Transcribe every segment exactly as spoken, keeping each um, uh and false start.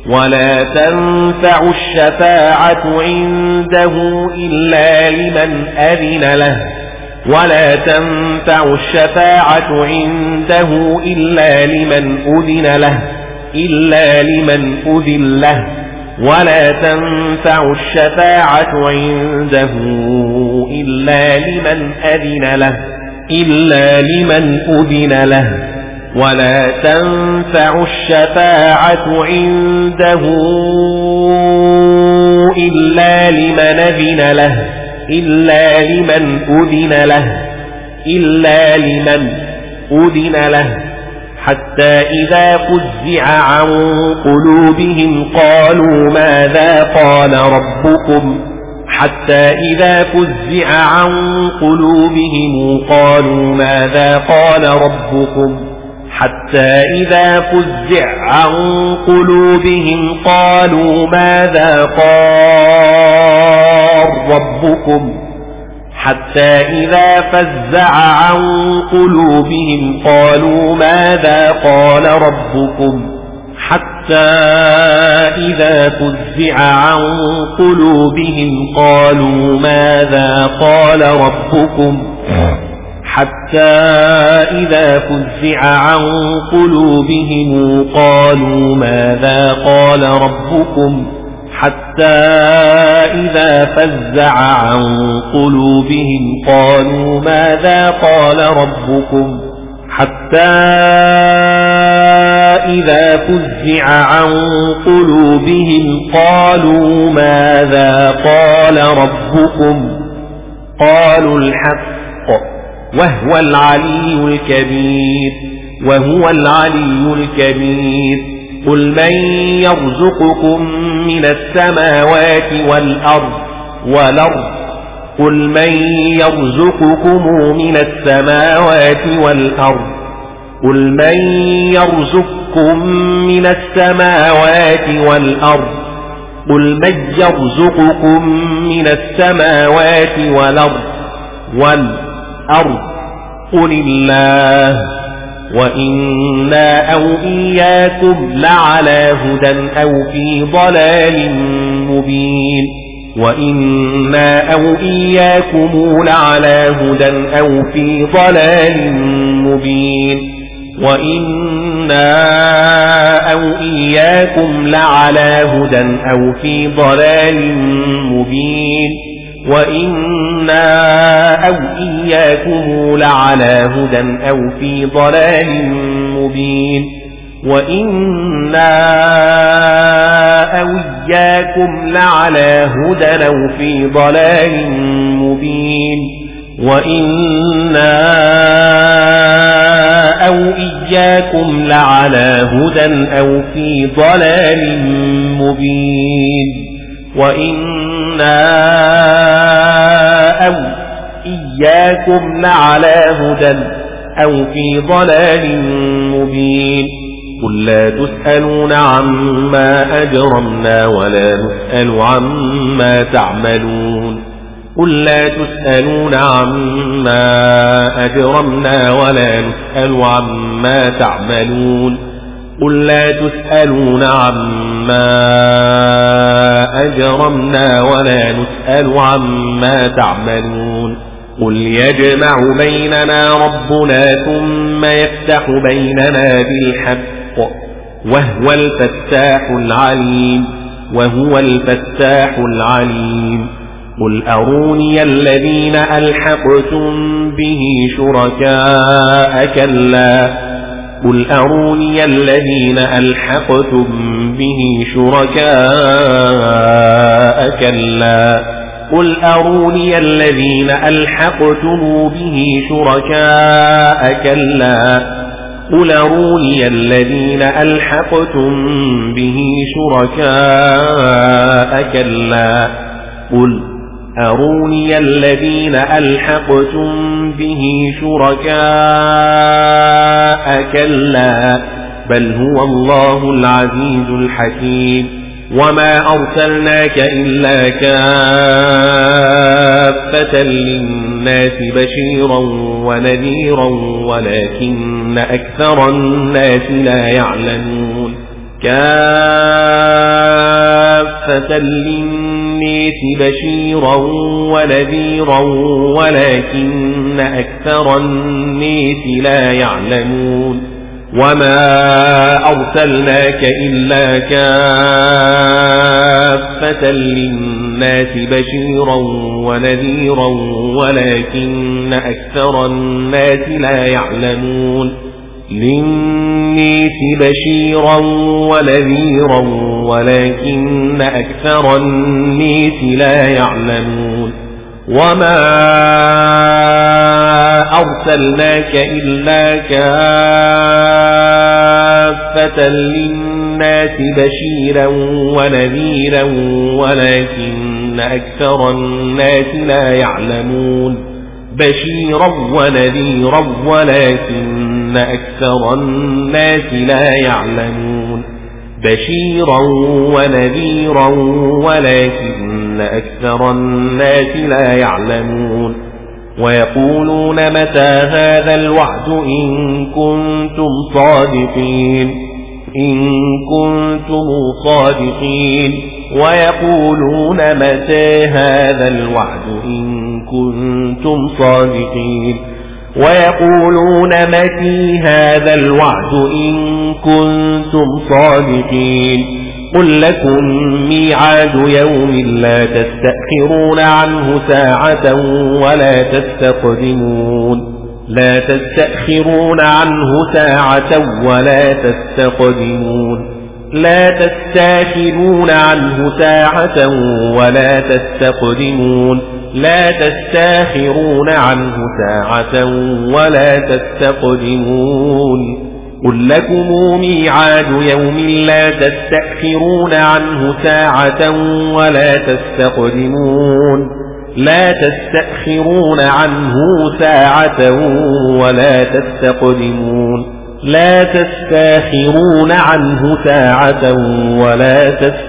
ولا تنفع الشفاعة عنده إلا لمن أذن له ولا تنفع الشفاعة عنده إلا لمن أذن له إلا لمن أذن له ولا تنفع الشفاعة عنده إلا لمن أذن له إلا لمن أذن له ولا تنفع الشفاعة عنده إلا لمن أذن له إلا لمن أذن له إلا لمن أذن له حتى إذا فزع عن قلوبهم قالوا ماذا قال ربكم حتى إذا فزع عن قلوبهم قالوا ماذا قال ربكم حتى إذا فزع عن قلوبهم قالوا ماذا قال ربكم حتى إذا فزع عن قلوبهم قالوا ماذا قال ربكم حتى إذا فزع عن قلوبهم قالوا ماذا قال ربكم حتى إذا فزع عن قلوبهم قالوا ماذا قال ربكم حتى إذا فزع عن قلوبهم قالوا ماذا قال ربكم حتى إذا فزع عن قلوبهم قالوا ماذا قال ربكم قالوا الحق وهو العلي الكبير وهو العلي الكبير قل من يرزقكم من السماوات والأرض والأرض قل من يرزقكم من السماوات والأرض قل من يرزقكم من السماوات والأرض قل من يرزقكم من السماوات والأرض والأرض قل الله وإنا أو إياكم لعلى هدى أو في ضلال مبين وإنا أو إياكم لعلى هدى أو في ضلال مبين وإنا أو إياكم لعلى هدى أو في ضلال مبين وإنا أو إياكم لعلى هدى أو في ضلال مبين وإنا أو إياكم لعلى هدى أو في ضلال مبين وإنا أو إياكم لعلى هدى أو في ضلال مبين وإنا أو إياكم لعلى هدى أو في ضلال مبين قل لا تسألون عما أجرمنا ولا نسأل عما تعملون قل لا تسألون عما أجرمنا ولا نسأل عما تعملون قل لا تسألون عما أجرمنا ولا نسأل عما تعملون قل يجمع بيننا ربنا ثم يفتح بيننا بالحق وهو الفتاح العليم وهو الفتاح العليم قل أروني الذين ألحقتم به شركاء كلا قل أروني الذين ألحقتم به شركاء كلا قل أروني الذين ألحقتم به شركاء كلا قل أروني الذين ألحقتم به شركاء كلا قل أروني الذين ألحقتم به شركاء كلا بل هو الله العزيز الحكيم وما أرسلناك إلا كافة للناس بشيرا ونذيرا ولكن أكثر الناس لا يعلمون كافة كافة للناس بشيرا ونذيرا ولكن أكثر الناس لا يعلمون وما أرسلناك إلا كافة للناس بشيرا ونذيرا ولكن أكثر الناس لا يعلمون للناس بشيرا ونذيرا ولكن أكثر الناس لا يعلمون وما أرسلناك إلا كافة للناس بشيرا ونذيرا ولكن أكثر الناس لا يعلمون بشيرا ونذيرا ولكن أكثر الناس لا يعلمون بشيرا ونذيرا ولكن أكثر الناس لا يعلمون ويقولون متى هذا الوعد إن كنتم صادقين إن كنتم صادقين ويقولون متى هذا الوعد إن كنتم صادقين ويقولون متى هذا الوعد إن كنتم صادقين قل لكم ميعاد يوم لا تستأخرون عنه ساعة ولا تستقدمون لا تستأخرون عنه ساعة ولا تستقدمون لا تستاخرون عنه ساعة ولا تستقدمون لا تستاخرون عنه ساعة ولا تستقدمون قل لكم ميعاد يوم لا تستأخرون عنه ساعة ولا تستقدمون لا تستأخرون عنه ساعة ولا تستقدمون لا تستاخرون عنه ساعة ولا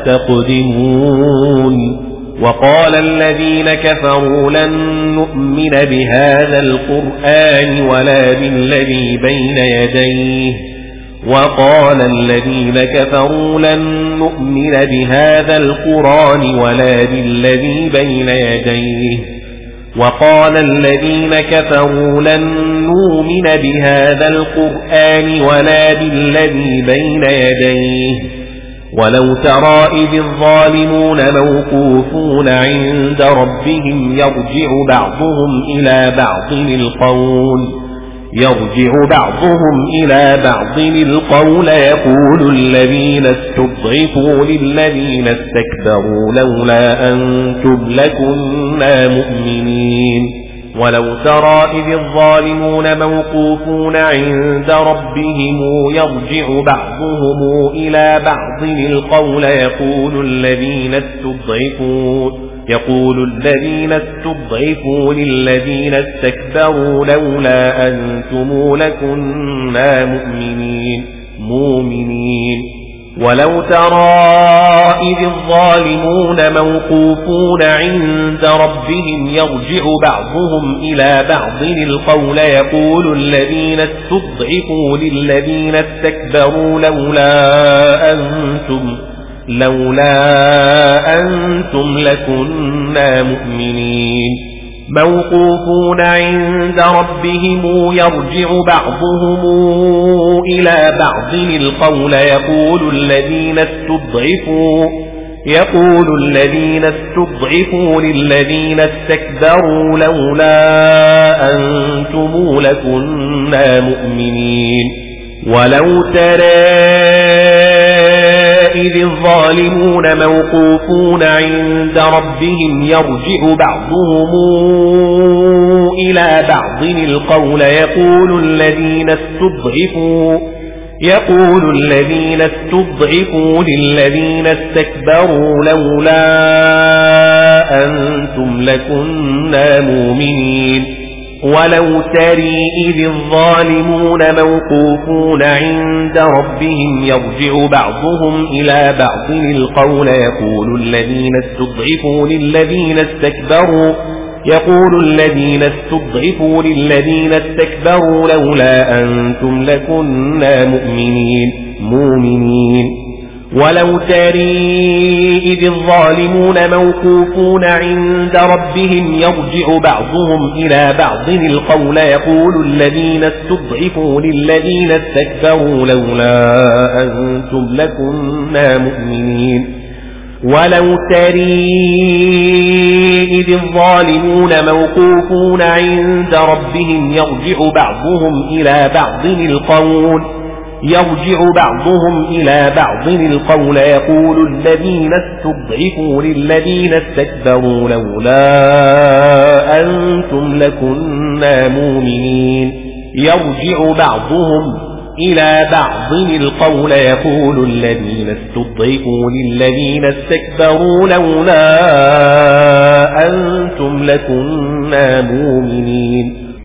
تستقدمون وقال الذين كفروا لن نؤمن بهذا القرآن ولا بالذي بين يديه وقال الذين كفروا لن نؤمن بهذا القرآن ولا بالذي بين يديه وقال الذين كفروا لن نؤمن بهذا القرآن ولا بالذي بين يديه ولو ترى إذ الظالمون موقوفون عند ربهم يرجع بعضهم إلى بعض القول يرجع بعضهم إلى بعض القول يقول الذين استضعفوا للذين استكبروا لولا أنتم لكنا مؤمنين ولو ترى إذ الظالمون موقوفون عند ربهم يرجع بعضهم إلى بعض القول يقول الذين استضعفوا يقول الذين استضعفوا للذين استكبروا لولا أنتم لكنا مؤمنين مؤمنين ولو ترى إذ الظالمون موقوفون عند ربهم يرجع بعضهم إلى بعض القول يقول الذين استضعفوا للذين استكبروا لولا أنتم لولا أنتم لكنا مؤمنين موقوفون عند ربهم يرجع بعضهم إلى بعض القول يقول الذين استضعفوا يقول الذين استضعفوا للذين استكبروا لولا أنتم لكنا مؤمنين ولو ترى إذ الظالمون موقوفون عند ربهم يرجع بعضهم إلى بعض القول يقول الذين استضعفوا يقول الذين استضعفوا للذين استكبروا لولا أنتم لكنا مؤمنين ولو ترى إذ الظالمون موقوفون عند ربهم يرجع بعضهم إلى بعض القول يقول الذين استضعفوا للذين استكبروا يقول الذين استضعفوا للذين استكبروا لولا أنتم لكنا مؤمنين مؤمنين ولو ترى إذ الظالمون موقوفون عند ربهم يرجع بعضهم إلى بعض القول يقول الذين استضعفوا للذين استكبروا لولا أنتم لكنا مؤمنين ولو ترى إذ الظالمون موقوفون عند ربهم يرجع بعضهم إلى بعض القول يرجع بعضهم إلى بعض القول يقول الذين استضعفوا للذين استكبروا لولا أنتم لكنا مؤمنين يرجع بعضهم إلى بعض القول يقول الذين استضعفوا للذين استكبروا لولا أنتم لكنا مؤمنين